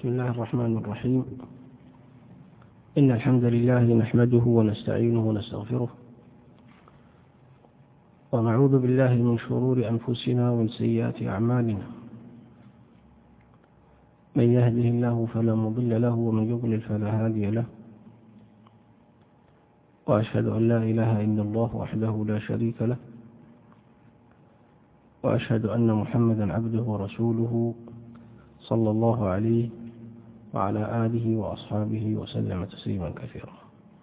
بسم الله الرحمن الرحيم. إن الحمد لله نحمده ونستعينه ونستغفره ونعوذ بالله من شرور أنفسنا ومن سيئات أعمالنا. من يهده الله فلا مضل له ومن يضلل فلا هادي له، وأشهد أن لا إله إلا الله وحده لا شريك له، وأشهد أن محمدا عبده ورسوله صلى الله عليه وعلى آله وأصحابه وسلم تسليما كثيرا.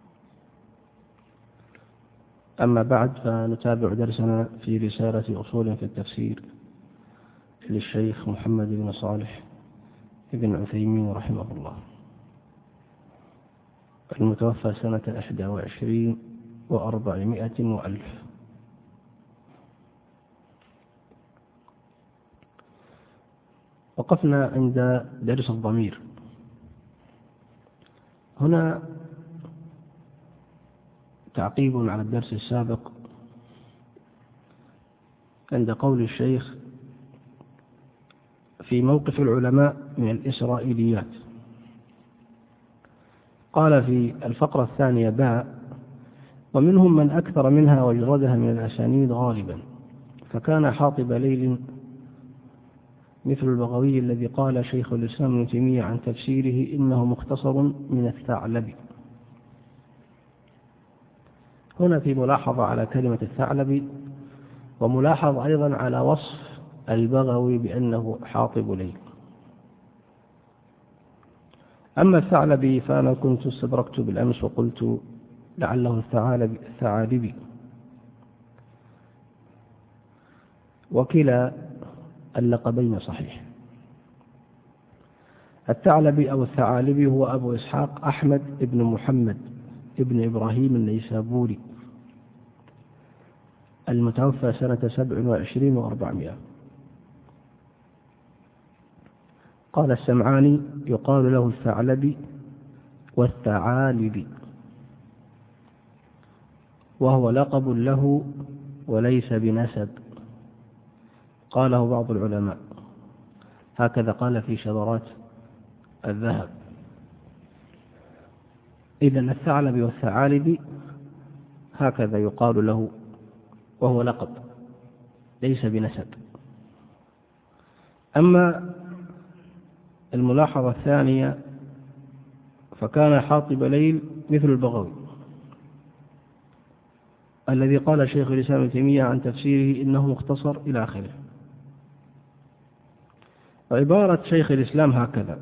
أما بعد، فنتابع درسنا في رسالة أصول في التفسير للشيخ محمد بن صالح بن عثيمين رحمه الله، المتوفى سنة 21 و400 وألف. وقفنا عند درس الضمير. هنا تعقيب على الدرس السابق عند قول الشيخ في موقف العلماء من الإسرائيليات. قال في الفقرة الثانية باء: ومنهم من أكثر منها وجردها من الأسانيد غالبا، فكان حاطب ليل مثل البغوي الذي قال شيخ الإسلام ابن تيمية عن تفسيره إنه مختصر من الثعلبي. هنا في ملاحظة على كلمة الثعلبي، وملاحظ أيضا على وصف البغوي بأنه حاطب ليل. أما الثعلبي فأنا كنت استدركت بالأمس وقلت لعله الثعالبي، وكلا اللقبين صحيح. الثعلبي أو الثعالبي هو أبو إسحاق أحمد بن محمد ابن إبراهيم النيسابوري، المتوفى سنة 27 و400. قال السمعاني: يقال له الثعلبي والثعالبي، وهو لقب له وليس بنسب، قاله بعض العلماء، هكذا قال في شذرات الذهب. إذن الثعلبي والثعالبي هكذا يقال له، وهو لقب ليس بنسب. أما الملاحظة الثانية فكان حاطب ليل مثل البغوي الذي قال شيخ الإسلام ابن تيمية عن تفسيره إنه مختصر إلى آخره. عبارة شيخ الإسلام هكذا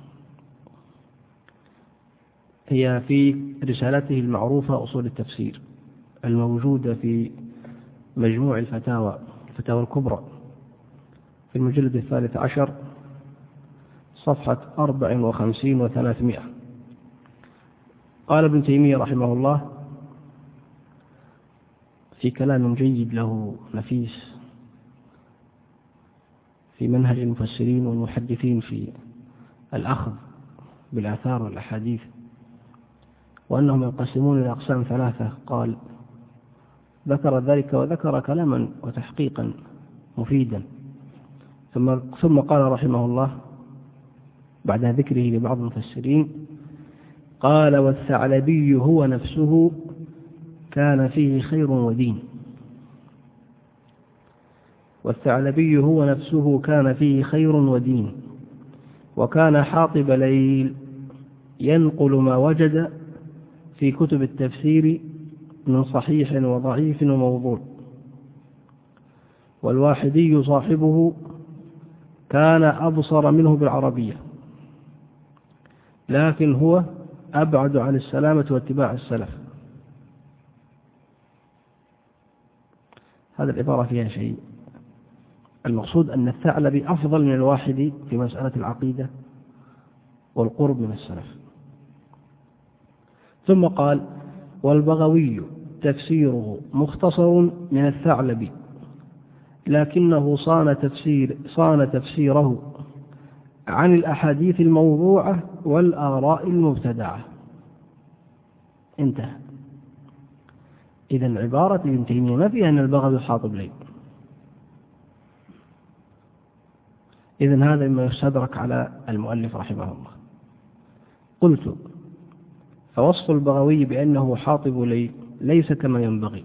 هي في رسالته المعروفة أصول التفسير الموجودة في مجموع الفتاوى الكبرى في المجلد 13 صفحة 54 و300. قال ابن تيمية رحمه الله في كلام جيد له نفيس في منهج المفسرين والمحدثين في الأخذ بالآثار والأحاديث، وأنهم ينقسمون إلى أقسام ثلاثة. قال ذكر ذلك وذكر كلاما وتحقيقا مفيدا، ثم قال رحمه الله بعد ذكره لبعض المفسرين، قال: والثعلبي هو نفسه كان فيه خير ودين. والثعلبي هو نفسه كان فيه خير ودين، وكان حاطب ليل ينقل ما وجد في كتب التفسير من صحيح وضعيف وموضوع. والواحدي صاحبه كان أبصر منه بالعربية، لكن هو أبعد عن السلامة واتباع السلف. هذا العبارة فيها شيء. المقصود أن الثعلبي أفضل من الواحدي في مسألة العقيدة والقرب من السلف. ثم قال: والبغوي تفسيره مختصر من الثعلبي، لكنه صان تفسيره عن الأحاديث الموضوعة والآراء المبتدعة. انتهى. إذن عبارة ابن تيمية ما فيها أن البغوي حاطب ليل، إذن هذا مما يستدرك على المؤلف رحمه الله. قلت: فوصف البغوي بأنه حاطب ليل ليس كما ينبغي،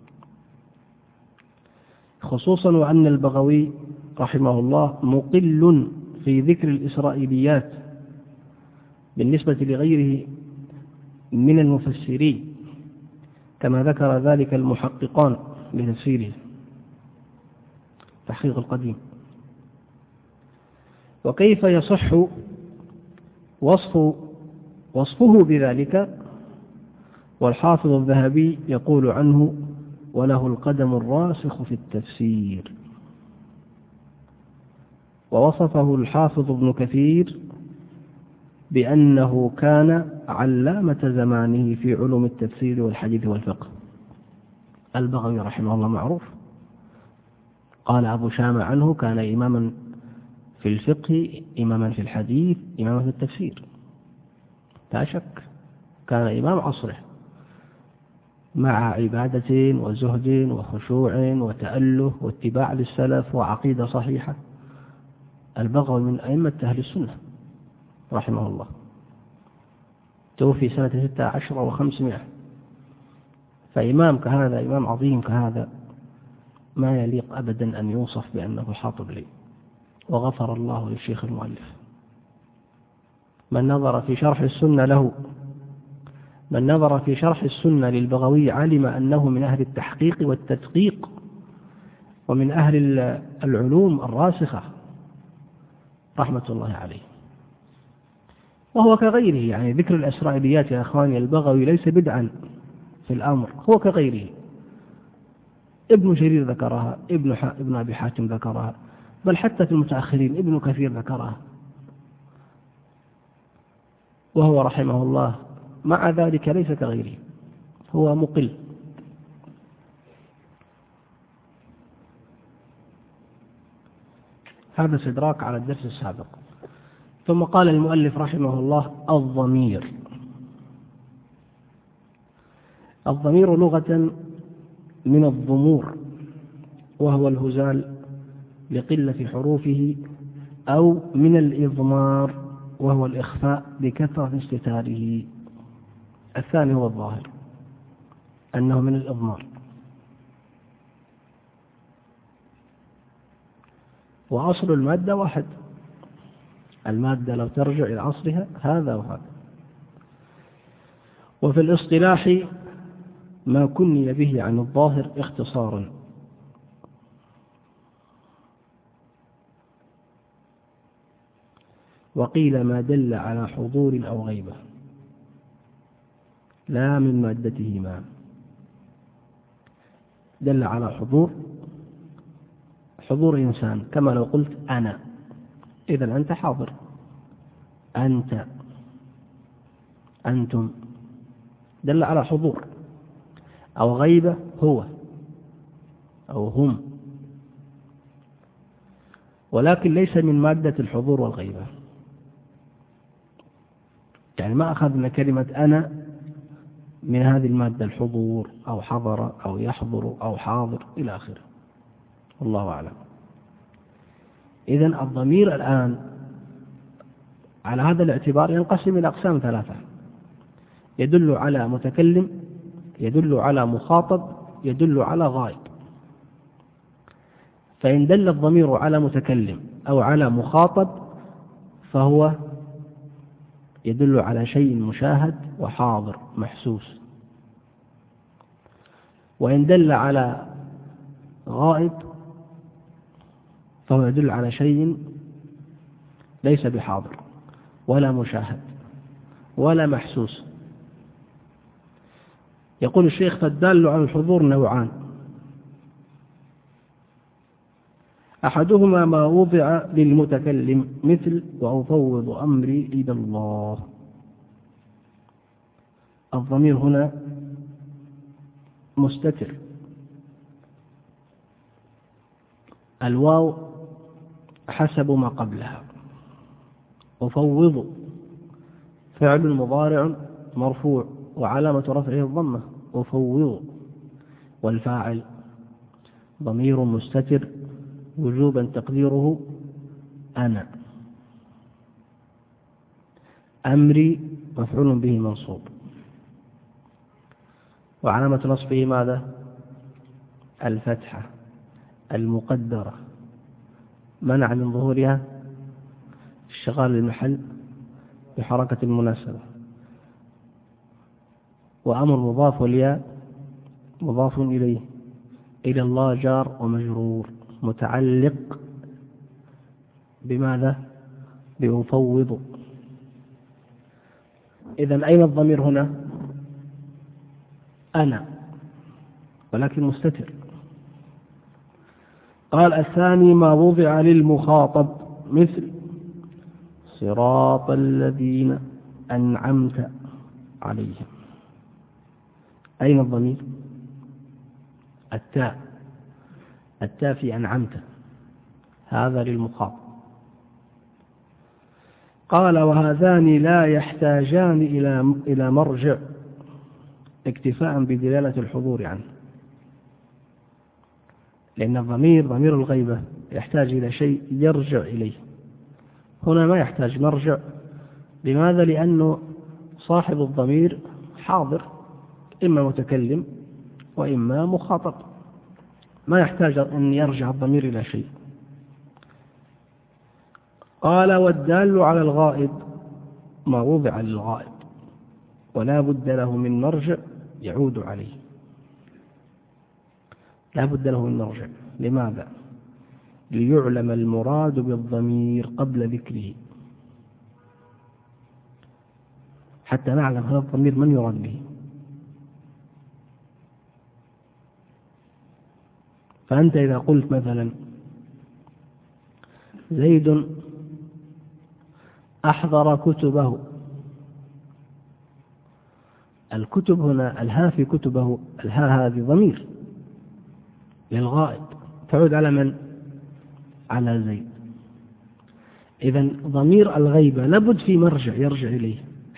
خصوصا وأن البغوي رحمه الله مقل في ذكر الإسرائيليات بالنسبة لغيره من المفسرين، كما ذكر ذلك المحققان لتفسيره تحقيق القديم. وكيف يصح وصفه بذلك والحافظ الذهبي يقول عنه: وله القدم الراسخ في التفسير. ووصفه الحافظ ابن كثير بأنه كان علامة زمانه في علوم التفسير والحديث والفقه. البغوي رحمه الله معروف، قال أبو شامة عنه: كان إماما في الفقه، إماما في الحديث، إماما في التفسير، لا شك. كان إمام عصره مع عبادة وزهد وخشوع وتأله واتباع للسلف وعقيدة صحيحة. البغوي من أئمة أهل السنة رحمه الله، توفي سنة 16 و500. فإمام كهذا، إمام عظيم كهذا، ما يليق أبدا أن يوصف بأنه حاطب لي. وغفر الله للشيخ المؤلف. من نظر في شرح السنة له، من نظر في شرح السنة للبغوي علم أنه من أهل التحقيق والتدقيق ومن أهل العلوم الراسخة رحمة الله عليه. وهو كغيره، يعني ذكر الإسرائيليات يا أخواني، البغوي ليس بدعا في الأمر، هو كغيره. ابن جرير ذكرها، ابن أبي حاتم ذكرها، بل حتى في المتأخرين ابن كثير ذكرها، وهو رحمه الله مع ذلك ليس كغيره، هو مقل. هذا استدراك على الدرس السابق. ثم قال المؤلف رحمه الله: الضمير. الضمير لغة من الضمور، وهو الهزال لقلة حروفه، أو من الإضمار وهو الإخفاء بكثرة استتاره. الثاني هو الظاهر أنه من الإضمار. وأصل المادة واحد، المادة لو ترجع إلى أصلها هذا وهذا. وفي الاصطلاح ما كني به عن الظاهر اختصارا. وقيل ما دل على حضور أو غيبة، لا من مادته ما دل على حضور إنسان، كما لو قلت أنا، إذن أنت حاضر، أنت، أنتم، دل على حضور. أو غيبة، هو أو هم، ولكن ليس من مادة الحضور والغيبة. يعني ما أخذنا كلمة أنا من هذه المادة، الحضور أو حضر أو يحضر أو حاضر إلى آخره، والله أعلم. إذن الضمير الآن على هذا الاعتبار ينقسم إلى أقسام ثلاثة: يدل على متكلم، يدل على مخاطب، يدل على غائب. فإن دل الضمير على متكلم أو على مخاطب فهو يدل على شيء مشاهد وحاضر محسوس. وإن دل على غائب فهو يدل على شيء ليس بحاضر ولا مشاهد ولا محسوس. يقول الشيخ: فالدال على الحضور نوعان: أحدهما ما وضع للمتكلم، مثل وأفوض أمري إلى الله. الضمير هنا مستتر، الواو حسب ما قبلها. أفوض فعل مضارع مرفوع وعلامة رفعه الضمة، أفوض. والفاعل ضمير مستتر وجوبا تقديره أنا. أمري مفعول به منصوب، وعلامة نصبه ماذا؟ الفتحة المقدرة، منع من ظهورها اشتغال المحل بحركة المناسبة. وأمر مضاف والياء مضاف إليه، إلى الله جار ومجرور، متعلق بماذا؟ بمفوض. إذن أين الضمير هنا؟ أنا، ولكن مستتر. قال الثاني ما وضع للمخاطب مثل صراط الذين أنعمت عليهم. أين الضمير؟ التاء في أنعمت، هذا للمخاطب. قال وهذان لا يحتاجان إلى مرجع اكتفاء بدلالة الحضور عنه، لأن الضمير ضمير الغيبة يحتاج إلى شيء يرجع إليه. هنا ما يحتاج مرجع. لماذا؟ لأنه صاحب الضمير حاضر، إما متكلم وإما مخاطب، ما يحتاج أن يرجع الضمير إلى شيء. قال والدال على الغائب ما وضع للغائب ولا بد له من مرجع يعود عليه. لا بد له من مرجع. لماذا؟ ليعلم المراد بالضمير قبل ذكره، حتى نعلم هذا الضمير من يراد به. فأنت إذا قلت مثلا زيد أحضر كتبه، الكتب هنا الها في كتبه، الها هذه ضمير للغائب تعود على من؟ على زيد. إذن ضمير الغيبة لابد في مرجع يرجع إليه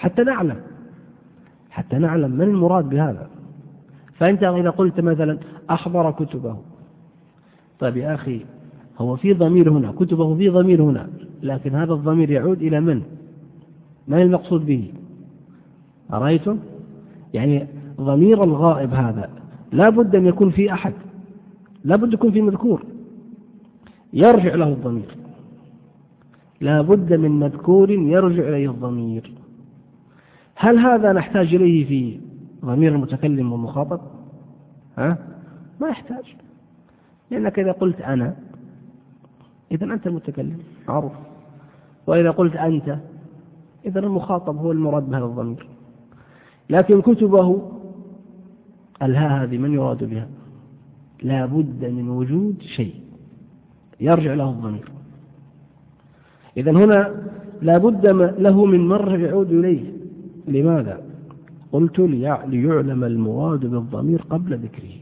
حتى نعلم من المراد بهذا. فأنت إذا قلت مثلا أحضر كتبه، طيب يا أخي هو في ضمير هنا، كتبه في ضمير هنا، لكن هذا الضمير يعود إلى من المقصود به؟ أرأيتم؟ يعني ضمير الغائب هذا لا بد أن يكون في أحد، لا بد يكون في مذكور يرجع له الضمير، لا بد من مذكور يرجع إليه الضمير. هل هذا نحتاج إليه في ضمير المتكلم والمخاطب؟ ما يحتاج، لأنك إذا قلت أنا إذن أنت المتكلم معروف، وإذا قلت أنت إذن المخاطب هو المراد بهذا الضمير. لكن كتبه الها هذه من يراد بها؟ لا بد من وجود شيء يرجع له الضمير. إذن هنا لا بد له من مرجع يعود إليه. لماذا؟ قلت ليعلم المراد بالضمير قبل ذكره،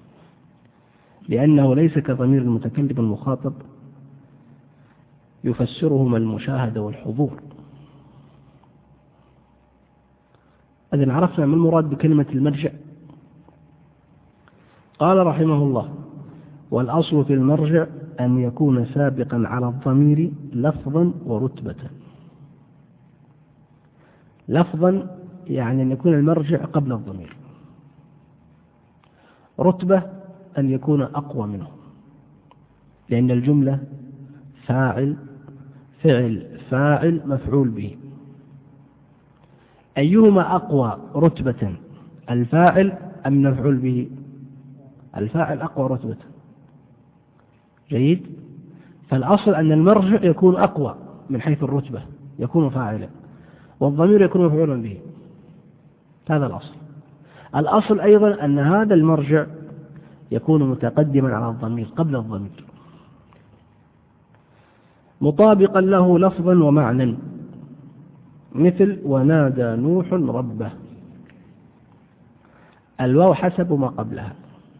لأنه ليس كضمير المتكلم المخاطب يفسرهما المشاهدة والحضور. إذن عرفنا ما المراد بكلمة المرجع. قال رحمه الله والأصل في المرجع أن يكون سابقا على الضمير لفظا ورتبة. لفظا يعني أن يكون المرجع قبل الضمير، رتبة أن يكون أقوى منه، لأن الجملة فاعل فعل فاعل مفعول به، أيهما أقوى رتبة، الفاعل أم مفعول به؟ الفاعل أقوى رتبة. جيد. فالأصل أن المرجع يكون أقوى من حيث الرتبة، يكون فاعلا، والضمير يكون مفعولا به. هذا الأصل. الأصل أيضا أن هذا المرجع يكون متقدما على الضمير قبل الضمير، مطابقا له لفظا ومعنى، مثل ونادى نوح ربه. الواو حسب ما قبلها.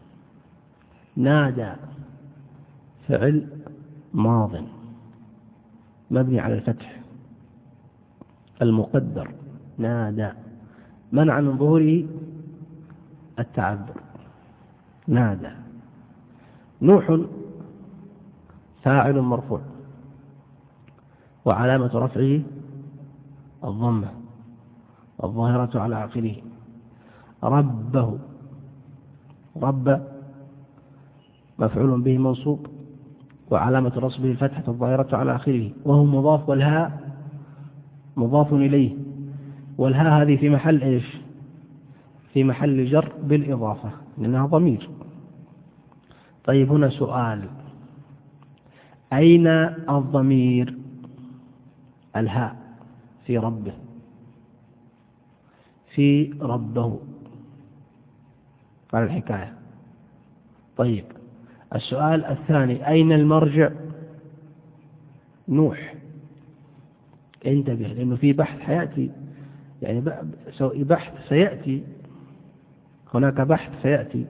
نادى فعل ماض مبني على الفتح المقدر، نادى منع من ظهوره التعذر، نادى. نوح فاعل مرفوع وعلامة رفعه الضمة الظاهرة على آخره. ربه، رب مفعول به منصوب وعلامة نصبه الفتحة الظاهرة على آخره، وهو مضاف، والهاء مضاف إليه، والهاء هذه في محل إيش؟ في محل جر بالإضافة لأنها ضمير. طيب هنا سؤال: أين الضمير؟ الهاء في ربه، في ربه على الحكاية. طيب السؤال الثاني: أين المرجع؟ نوح. انتبه لأنه في بحث حياتي، يعني بحث سيأتي، هناك بحث سيأتي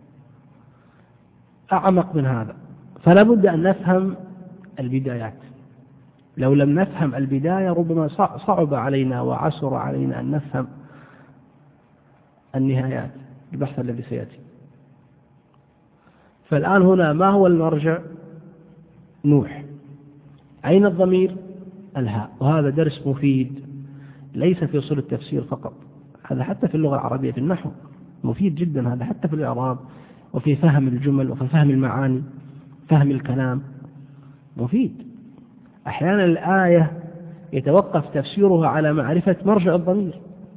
أعمق من هذا، فلا بد أن نفهم البدايات. لو لم نفهم البداية ربما صعب علينا وعسر علينا أن نفهم النهايات، البحث الذي سيأتي. فالآن هنا ما هو المرجع؟ نوح. أين الضمير؟ الهاء. وهذا درس مفيد ليس في أصول التفسير فقط، هذا حتى في اللغة العربية في النحو مفيد جدا، هذا حتى في الإعراب وفي فهم الجمل وفي فهم المعاني، فهم الكلام مفيد. أحيانا الآية يتوقف تفسيرها على معرفة مرجع الضمير،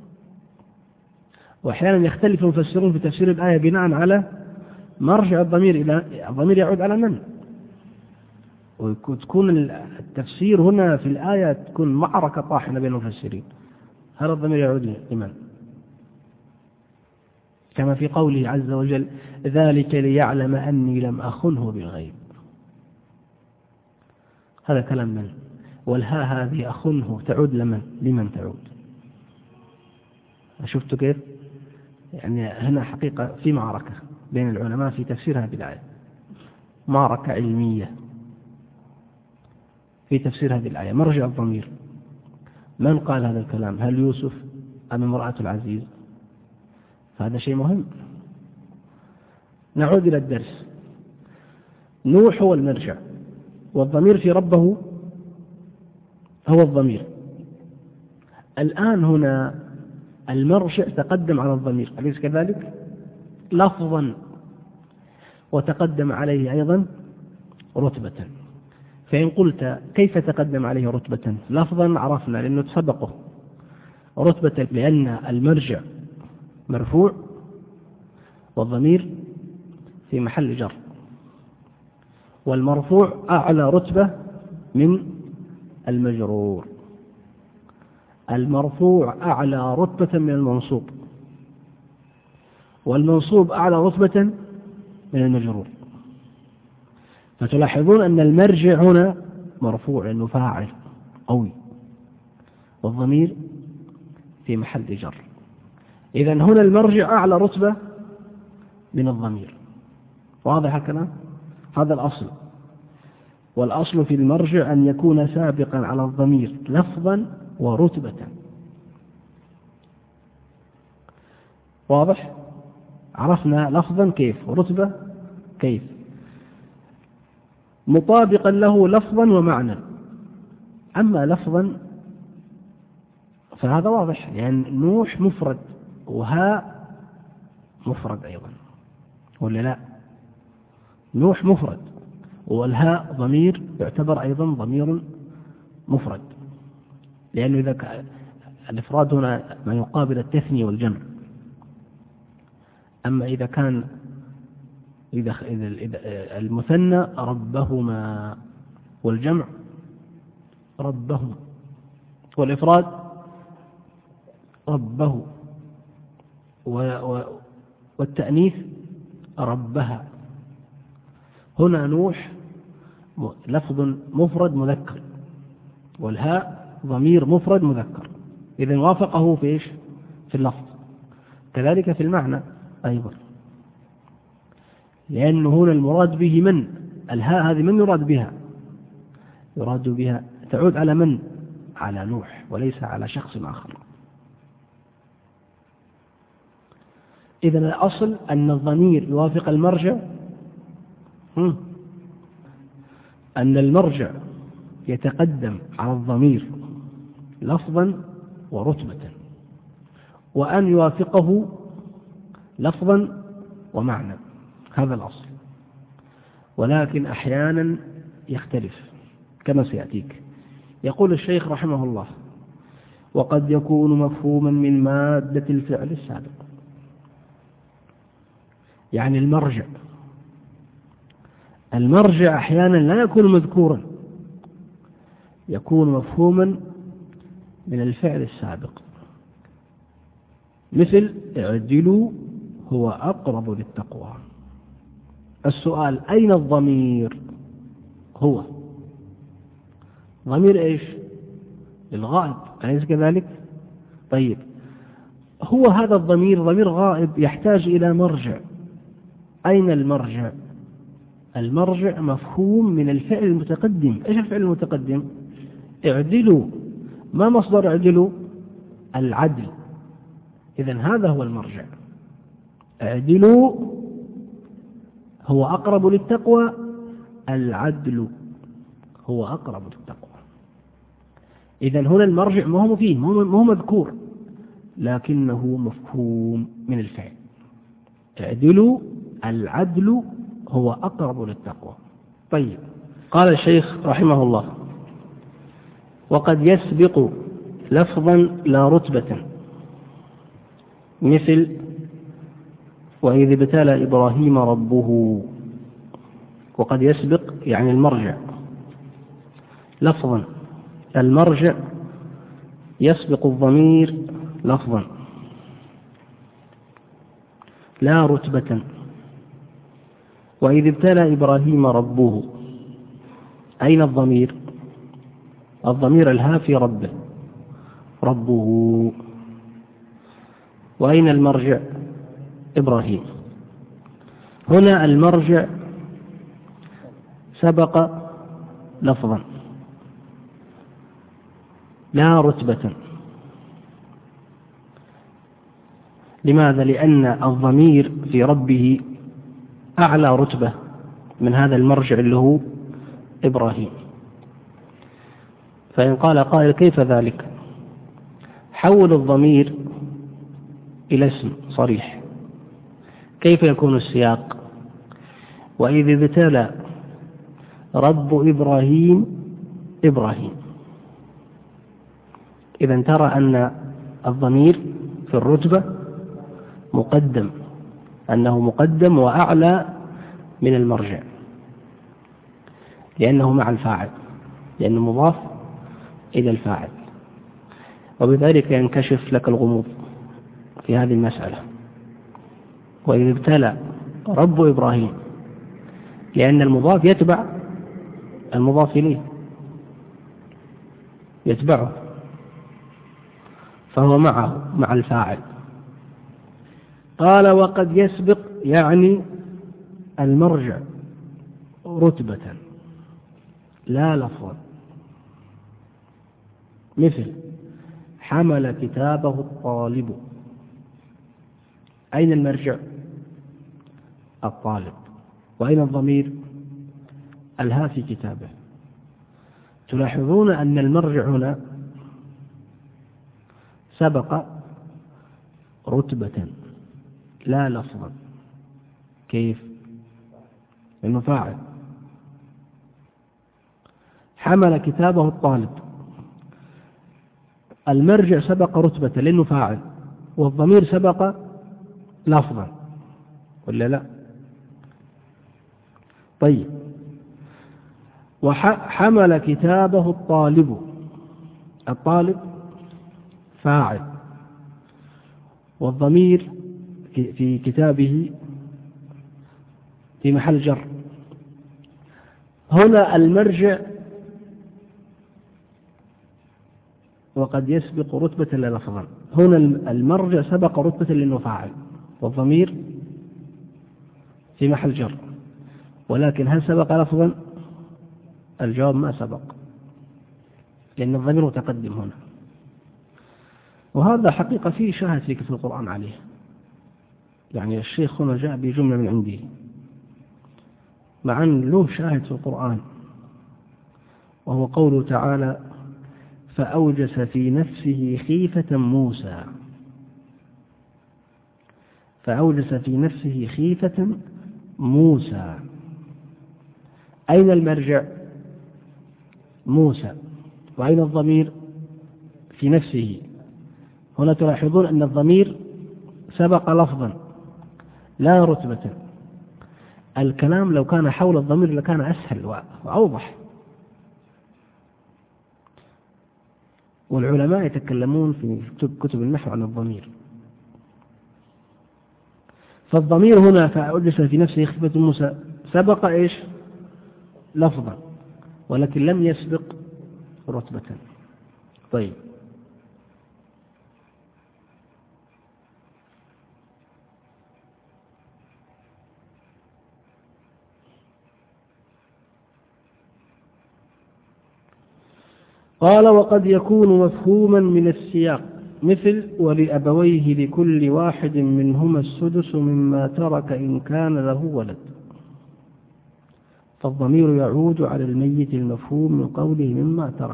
وأحيانا يختلف المفسرون في تفسير الآية بناء على مرجع الضمير، إلى الضمير يعود على من، وتكون التفسير هنا في الآية تكون معركة طاحنة بين المفسرين، هل الضمير يعود لمن؟ كما في قوله عز وجل: ذلك ليعلم أني لم أخنه بالغيب. هذا كلام من؟ والها هذه أخنه تعود لمن تعود؟ شفتوا كيف؟ يعني هنا حقيقة في معركة بين العلماء في تفسير هذه الآية، معركة علمية في تفسير هذه الآية. مرجع الضمير، من قال هذا الكلام؟ هل يوسف أم امرأة العزيز؟ فهذا شيء مهم. نعود إلى الدرس. نوح هو المرجع، والضمير في ربه هو الضمير. الآن هنا المرجع تقدم على الضمير، أليس كذلك؟ لفظا، وتقدم عليه أيضا رتبة. فإن قلت كيف تقدم عليه رتبة؟ لفظا عرفنا لأنه تسبقه، رتبة لأن المرجع مرفوع والضمير في محل جر، والمرفوع أعلى رتبة من المجرور، المرفوع أعلى رتبة من المنصوب، والمنصوب أعلى رتبة من المجرور. فتلاحظون أن المرجع هنا مرفوع لأنه فاعل قوي، والضمير في محل جر. إذن هنا المرجع أعلى رتبة من الضمير. واضح الكلام؟ هذا الأصل. والأصل في المرجع أن يكون سابقا على الضمير لفظا ورتبة. واضح؟ عرفنا لفظا كيف، ورتبة كيف، مطابقا له لفظا ومعنى. أما لفظا فهذا واضح، يعني نوح مفرد وهاء مفرد أيضا، ولا لا؟ نوح مفرد والهاء ضمير يعتبر أيضا ضمير مفرد، لأنه إذا كان الإفراد هنا ما يقابل التثنية والجمع. أما إذا كان إذا المثنى ربهما والجمع ربهم، والإفراد ربه، والتأنيث ربها. هنا نوح لفظ مفرد مذكر، والهاء ضمير مفرد مذكر، إذن وافقه في إيش؟ في اللفظ. كذلك في المعنى أيضا، لأنه هنا المراد به من؟ الهاء هذه من يراد بها؟ يراد بها تعود على من؟ على نوح، وليس على شخص آخر. إذن الأصل أن الضمير يوافق المرجع، أن المرجع يتقدم على الضمير لفظا ورتبة، وأن يوافقه لفظا ومعنى، هذا الأصل. ولكن أحيانا يختلف كما سيأتيك. يقول الشيخ رحمه الله: وقد يكون مفهوما من مادة الفعل السابق، يعني المرجع أحيانا لا يكون مذكورا، يكون مفهوما من الفعل السابق، مثل اعدلوا هو أقرب للتقوى. السؤال: أين الضمير؟ هو ضمير إيش؟ للغائب، أليس كذلك؟ طيب، هو هذا الضمير ضمير غائب يحتاج إلى مرجع. أين المرجع؟ المرجع مفهوم من الفعل المتقدم. إيش الفعل المتقدم؟ اعدلوا. ما مصدر اعدلوا؟ العدل. إذن هذا هو المرجع. اعدلوا هو أقرب للتقوى، العدل هو أقرب للتقوى. إذن هنا المرجع ما هو فيه، ما هو مذكور، لكنه مفهوم من الفعل. اعدلوا، العدل هو أقرب للتقوى. طيب، قال الشيخ رحمه الله: وقد يسبق لفظا لا رتبة، مثل وإذ ابتلى إبراهيم ربه. وقد يسبق يعني المرجع لفظا، المرجع يسبق الضمير لفظا لا رتبة. وإذ ابتلى إبراهيم ربه، أين الضمير؟ الضمير الهافي ربه. وأين المرجع؟ إبراهيم. هنا المرجع سبق لفظا لا رتبة. لماذا؟ لأن الضمير في ربه أعلى رتبة من هذا المرجع اللي هو إبراهيم. فإن قال قائل: كيف ذلك؟ حول الضمير إلى اسم صريح. كيف يكون السياق؟ وإذ ابتلى رب إبراهيم إبراهيم. إذن ترى أن الضمير في الرتبة مقدم، أنه مقدم وأعلى من المرجع، لأنه مع الفاعل، لأنه مضاف إلى الفاعل. وبذلك ينكشف لك الغموض في هذه المسألة. وإذ ابتلى رب إبراهيم، لأن المضاف يتبع المضاف إليه، يتبعه، فهو معه مع الفاعل. قال: وقد يسبق يعني المرجع رتبة لا لفظا، مثل حمل كتابه الطالب. أين المرجع؟ الطالب. وأين الضمير؟ الهافي كتابه. تلاحظون أن المرجع هنا سبق رتبة لا لفظا. كيف؟ لأنه فاعل. حمل كتابه الطالب، المرجع سبق رتبة لأنه فاعل، والضمير سبق لفظا، ولا لا؟ طيب، وحمل كتابه الطالب، الطالب فاعل، والضمير في كتابه في محل جر. هنا المرجع وقد يسبق رتبة لا لفظا. هنا المرجع سبق رتبة لأنه فاعل، والضمير في محل جر. ولكن هل سبق لفظا؟ الجواب: ما سبق، لأن الضمير متقدم هنا. وهذا حقيقة فيه شاهد في كتب القرآن عليه. يعني الشيخ هنا جاء بجملة من عنده، مع أن له شاهد في القرآن، وهو قوله تعالى فأوجس في نفسه خيفة موسى. فأوجس في نفسه خيفة موسى. أين المرجع؟ موسى. وأين الضمير؟ في نفسه. هنا تلاحظون أن الضمير سبق لفظا لا رتبة. الكلام لو كان حول الضمير لكان أسهل وأوضح. والعلماء يتكلمون في كتب النحو عن الضمير. فالضمير هنا فأوجس في نفسه خيفة موسى سبق إيش؟ لفظا، ولكن لم يسبق رتبة. طيب، قال وقد يكون مفهوما من السياق مثل ولأبويه لكل واحد منهما السدس مما ترك إن كان له ولد. فالضمير يعود على الميت المفهوم من قوله مما ترك.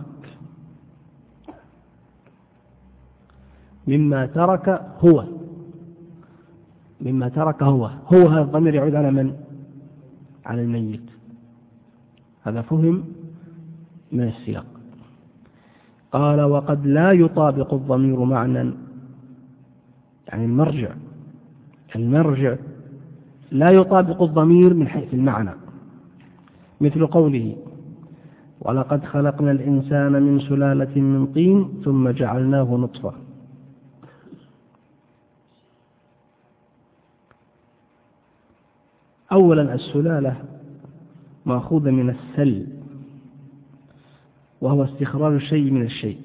مما ترك هو. مما ترك هو هذا الضمير يعود على من؟ على الميت. هذا فهم من السياق. قال وقد لا يطابق الضمير معنى، يعني المرجع لا يطابق الضمير من حيث المعنى، مثل قوله ولقد خلقنا الإنسان من سلالة من طين ثم جعلناه نطفة. أولا السلالة مأخوذة من السل، وهو استخراج الشيء من الشيء،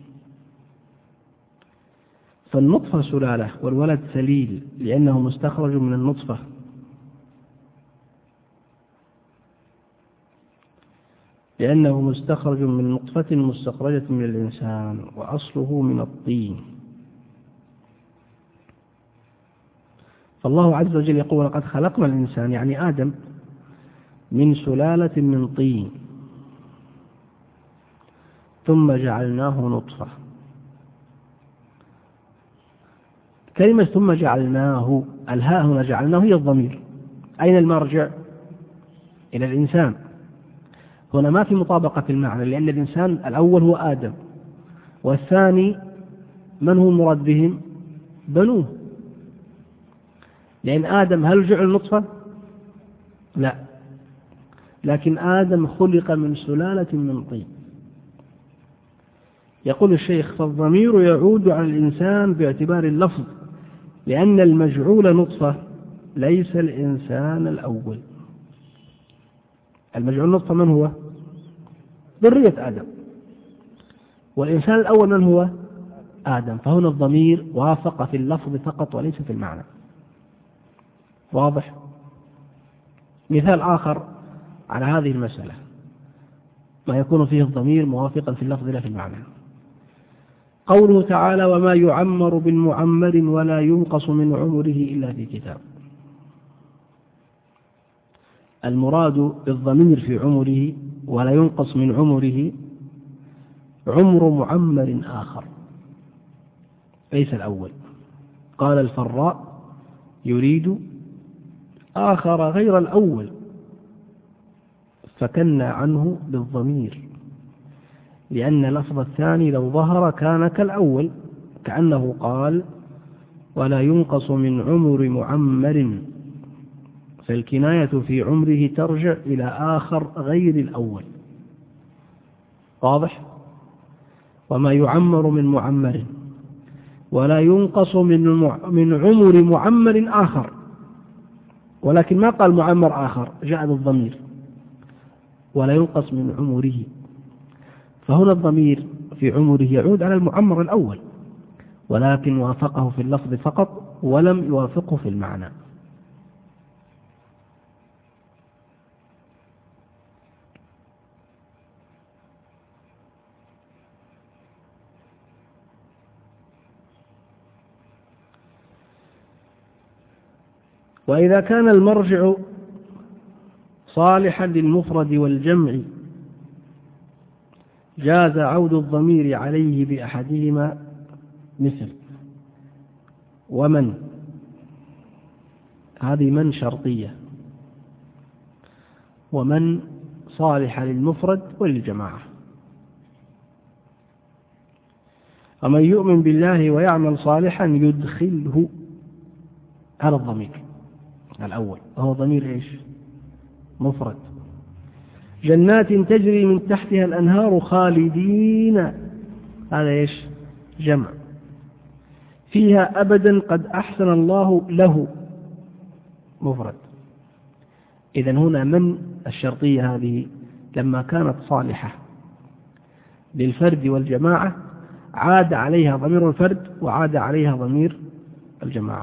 فالنطفة سلالة والولد سليل لأنه مستخرج من النطفة. لأنه مستخرج من نطفة مستخرجة من الإنسان وأصله من الطين. فالله عز وجل يقول لقد خلقنا الإنسان يعني آدم من سلالة من طين ثم جعلناه نطفة. كلمة ثم جعلناه، الهاء هنا جعلناه هي الضمير. أين المرجع؟ إلى الإنسان. هنا ما في مطابقة في المعنى، لأن الإنسان الأول هو آدم، والثاني من هو المراد بهم؟ بنوه. لأن آدم هل جعل نطفة؟ لا، لكن آدم خلق من سلالة من طين. يقول الشيخ فالضمير يعود على الإنسان باعتبار اللفظ، لأن المجعول نطفة ليس الإنسان الأول. المجعول نطفة من هو؟ ذرية آدم. والإنسان الأول من هو؟ آدم. فهنا الضمير وافق في اللفظ فقط وليس في المعنى. واضح؟ مثال آخر على هذه المسألة ما يكون فيه الضمير موافقا في اللفظ لا في المعنى. قوله تعالى وما يعمر من معمر ولا ينقص من عمره إلا في كتاب. المراد بالضمير في عمره ولا ينقص من عمره عمر معمر آخر ليس الأول. قال الفراء يريد آخر غير الأول، فكنى عنه بالضمير، لأن لفظ الثاني لو ظهر كان كالأول، كأنه قال ولا ينقص من عمر معمر، فالكناية في عمره ترجع إلى آخر غير الأول. واضح؟ وما يعمر من معمر ولا ينقص من عمر معمر آخر، ولكن ما قال معمر آخر، جاء بالضمير ولا ينقص من عمره. فهنا الضمير في عمره يعود على المعمر الأول، ولكن وافقه في اللفظ فقط ولم يوافقه في المعنى. وإذا كان المرجع صالحا للمفرد والجمع جاز عود الضمير عليه بأحدهما مثل ومن، هذه من شرطية، ومن صالحة للمفرد وللجماعة. ومن يؤمن بالله ويعمل صالحا يدخله على الضمير الأول، وهو ضمير إيش؟ مفرد. جنات تجري من تحتها الأنهار خالدين، هذا إيش؟ جمع. فيها أبدا قد أحسن الله له، مفرد. إذن هنا من الشرطية هذه لما كانت صالحة للفرد والجماعة عاد عليها ضمير الفرد وعاد عليها ضمير الجماعة.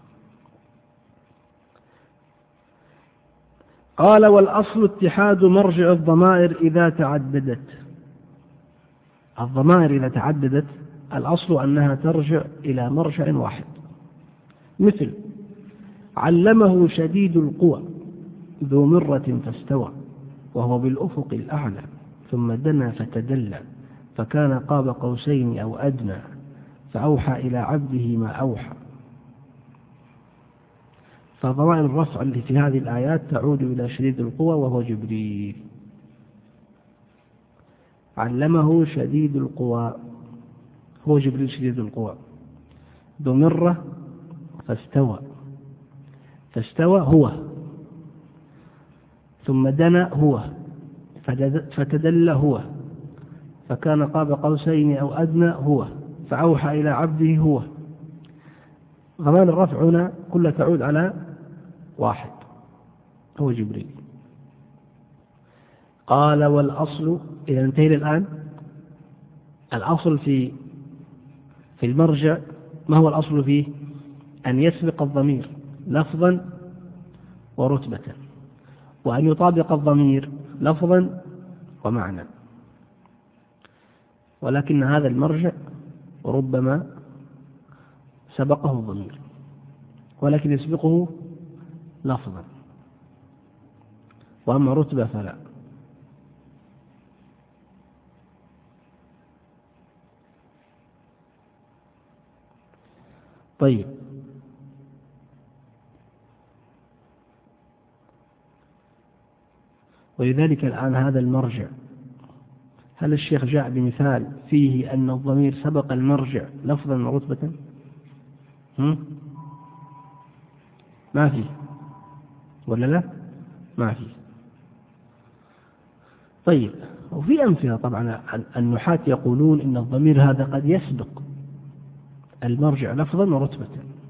قال والأصل اتحاد مرجع الضمائر إذا تعددت. الضمائر إذا تعددت الأصل أنها ترجع إلى مرجع واحد. مثل علمه شديد القوى ذو مرة فاستوى وهو بالأفق الأعلى ثم دنا فتدلى فكان قاب قوسين أو أدنى فأوحى إلى عبده ما أوحى. فضمائر الرفع التي في هذه الآيات تعود إلى شديد القوى وهو جبريل. علمه شديد القوى هو جبريل شديد القوى. ذو مرة فاستوى هو، ثم دنا هو، فتدلى هو، فكان قاب قوسين أو أدنى هو، فأوحى إلى عبده هو. ضمائر الرفع هنا كلها تعود على واحد هو جبريل. قال والأصل، إذا انتهينا الآن، الأصل في المرجع ما هو الأصل فيه؟ أن يسبق الضمير لفظا ورتبة، وأن يطابق الضمير لفظا ومعنى. ولكن هذا المرجع ربما سبقه الضمير ولكن يسبقه لفظا، وأما رتبة فلا. طيب، ولذلك الآن هذا المرجع، هل الشيخ جاء بمثال فيه أن الضمير سبق المرجع لفظا ورتبة؟ ما فيه ولا لا؟ ما فيه. طيب، وفي أمثلة طبعا النحاة يقولون إن الضمير هذا قد يسبق المرجع لفظا ورتبة،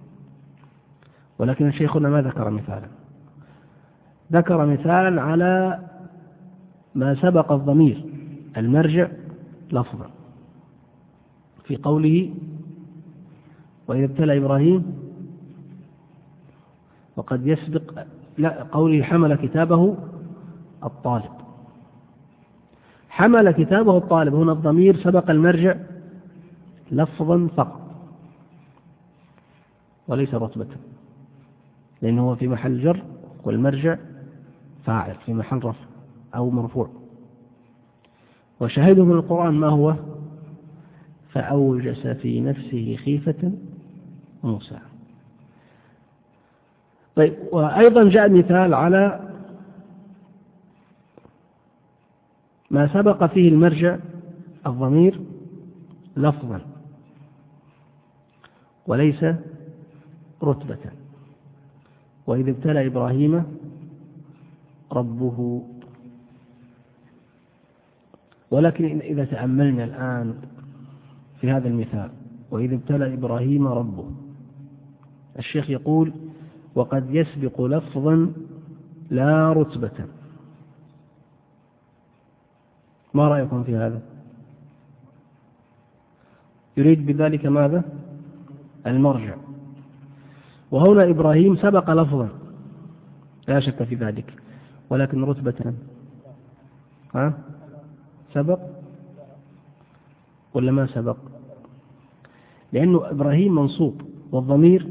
ولكن شيخنا ما ذكر مثالا. ذكر مثالا على ما سبق الضمير المرجع لفظا في قوله وإذا ابتلى إبراهيم، وقد يسبق قوله حمل كتابه الطالب. حمل كتابه الطالب، هنا الضمير سبق المرجع لفظا فقط وليس رتبة، لأنه هو في محل جر والمرجع فاعل في محل رفع أو مرفوع. وشاهده من القرآن ما هو؟ فأوجس في نفسه خيفة موسى. طيب، وأيضا جاء مثال على ما سبق فيه المرجع الضمير لفظا وليس رتبة، وإذ ابتلى إبراهيم ربه. ولكن إذا تأملنا الآن في هذا المثال وإذ ابتلى إبراهيم ربه، الشيخ يقول وقد يسبق لفظا لا رتبة. ما رأيكم في هذا؟ يريد بذلك ماذا؟ المرجع. وهنا إبراهيم سبق لفظا لا شك في ذلك، ولكن رتبة سبق ولا ما سبق؟ لأنه إبراهيم منصوب والضمير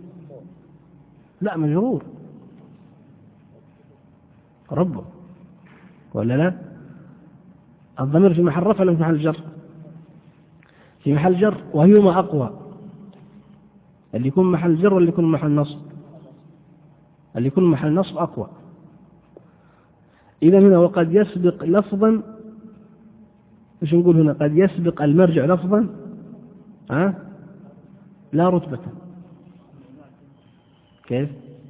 لا مجرور ربه، ولا لا؟ الضمير في محل رفع ولا في محل جر؟ في محل جر، وهيما أقوى؟ اللي يكون محل جر واللي يكون محل نصب؟ اللي يكون محل نصب أقوى. إذا هنا وقد يسبق لفظا، إيش نقول هنا؟ قد يسبق المرجع لفظا لا رتبة. كيف؟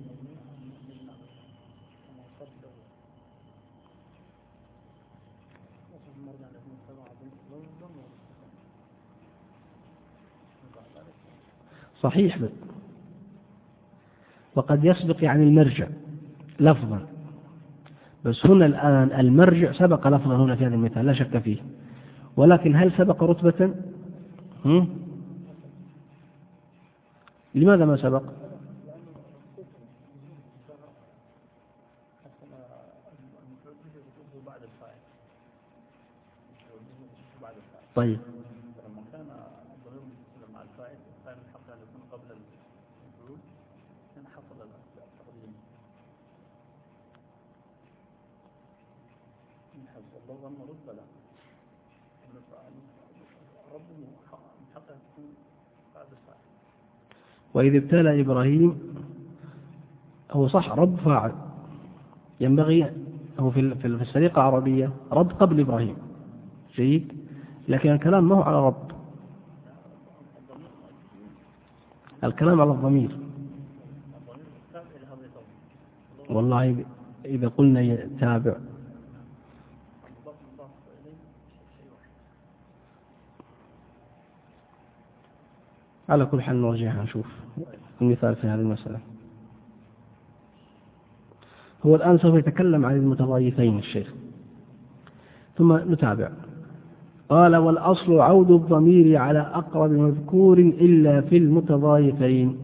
صحيح، وقد يسبق يعني المرجع لفظا، بس هنا الآن المرجع سبق لفظا هنا في هذا المثال لا شك فيه، ولكن هل سبق رتبة؟ لماذا ما سبق؟ طيب لما كان الضمير مع الفاعل كان الحق أن يكون قبل المفعول كان حصل التقديم من حصل الله ظن رتبة لا ربه حق أن يكون بعد الفاعل. وإذ ابتلى إبراهيم، هو صح رب فاعل، ينبغي هو في السرقة العربية رب قبل إبراهيم، جيد، لكن الكلام ما هو على رب، الكلام على الضمير. والله إذا قلنا تابع على كل حال نرجعها نشوف المثال في هذه المسألة. هو الآن سوف يتكلم عن المتضايفين الشيخ، ثم نتابع. قال: والأصل عود الضمير على أقرب مذكور إلا في المتضايفين،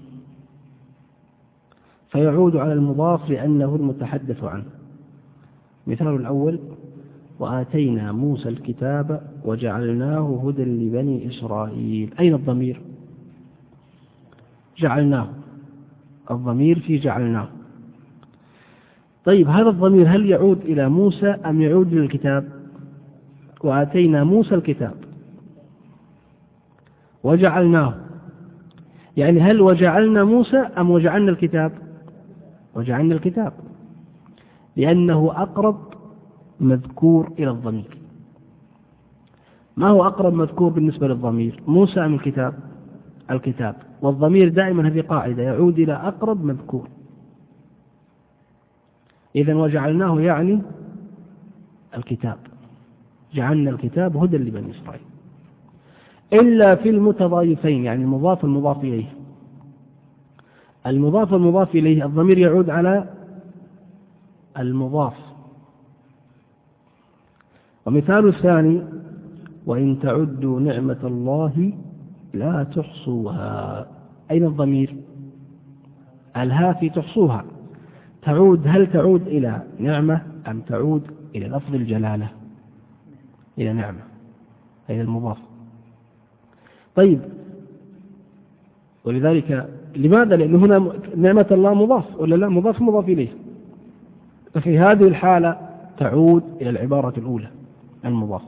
فيعود على المضاف لأنه المتحدث عنه. مثال الأول: وآتينا موسى الكتاب وجعلناه هدى لبني إسرائيل. أين الضمير؟ جعلناه، الضمير في جعلناه. طيب هذا الضمير هل يعود إلى موسى أم يعود إلى الكتاب؟ وآتينا موسى الكتاب وجعلناه، يعني هل وجعلنا موسى أم وجعلنا الكتاب؟ وجعلنا الكتاب، لأنه أقرب مذكور إلى الضمير. ما هو أقرب مذكور بالنسبة للضمير، موسى أم الكتاب؟ الكتاب، والضمير دائما هذه قاعدة يعود إلى أقرب مذكور. إذن وجعلناه يعني الكتاب، جعلنا الكتاب هدى لبني إسرائيل. إلا في المتضايفين، يعني المضاف المضاف إليه. المضاف المضاف إليه الضمير يعود على المضاف. ومثال الثاني: وإن تعدوا نعمة الله لا تحصوها. أين الضمير؟ الها في تحصوها، تعود، هل تعود إلى نعمة أم تعود إلى لفظ الجلالة؟ إلى نعمة، إلى المضاف. طيب، ولذلك لماذا؟ لأن هنا نعمة الله مضاف ولا لا؟ مضاف مضاف إليه، ففي هذه الحالة تعود إلى العبارة الأولى المضاف.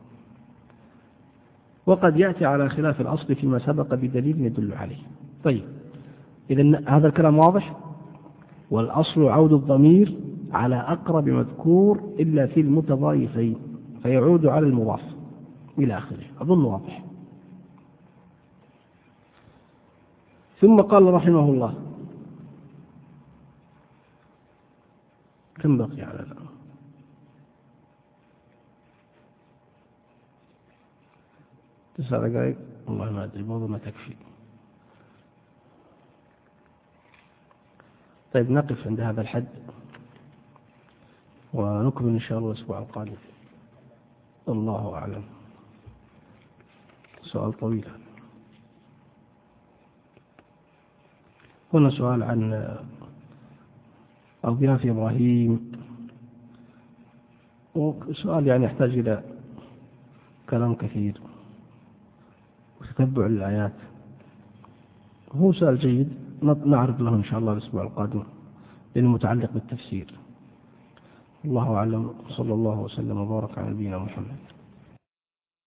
وقد يأتي على خلاف الأصل فيما سبق بدليل يدل عليه. طيب، إذن هذا الكلام واضح. والأصل عود الضمير على أقرب مذكور إلا في المتضايفين، فيعود على المضاف إلى آخره. أظن واضح. ثم قال رحمه الله: كم بقي على الآن؟ 9 دقائق، والله ما أدري، موضوع ما تكفي. طيب نقف عند هذا الحد ونكمل إن شاء الله الأسبوع القادم. الله أعلم. سؤال طويل. هنا سؤال عن أضياف إبراهيم، وسؤال يعني يحتاج إلى كلام كثير وتتبع الآيات. هو سؤال جيد نعرض له إن شاء الله الأسبوع القادم لأنه متعلق بالتفسير. الله أعلم، صلى الله وسلم وبارك على نبينا محمد.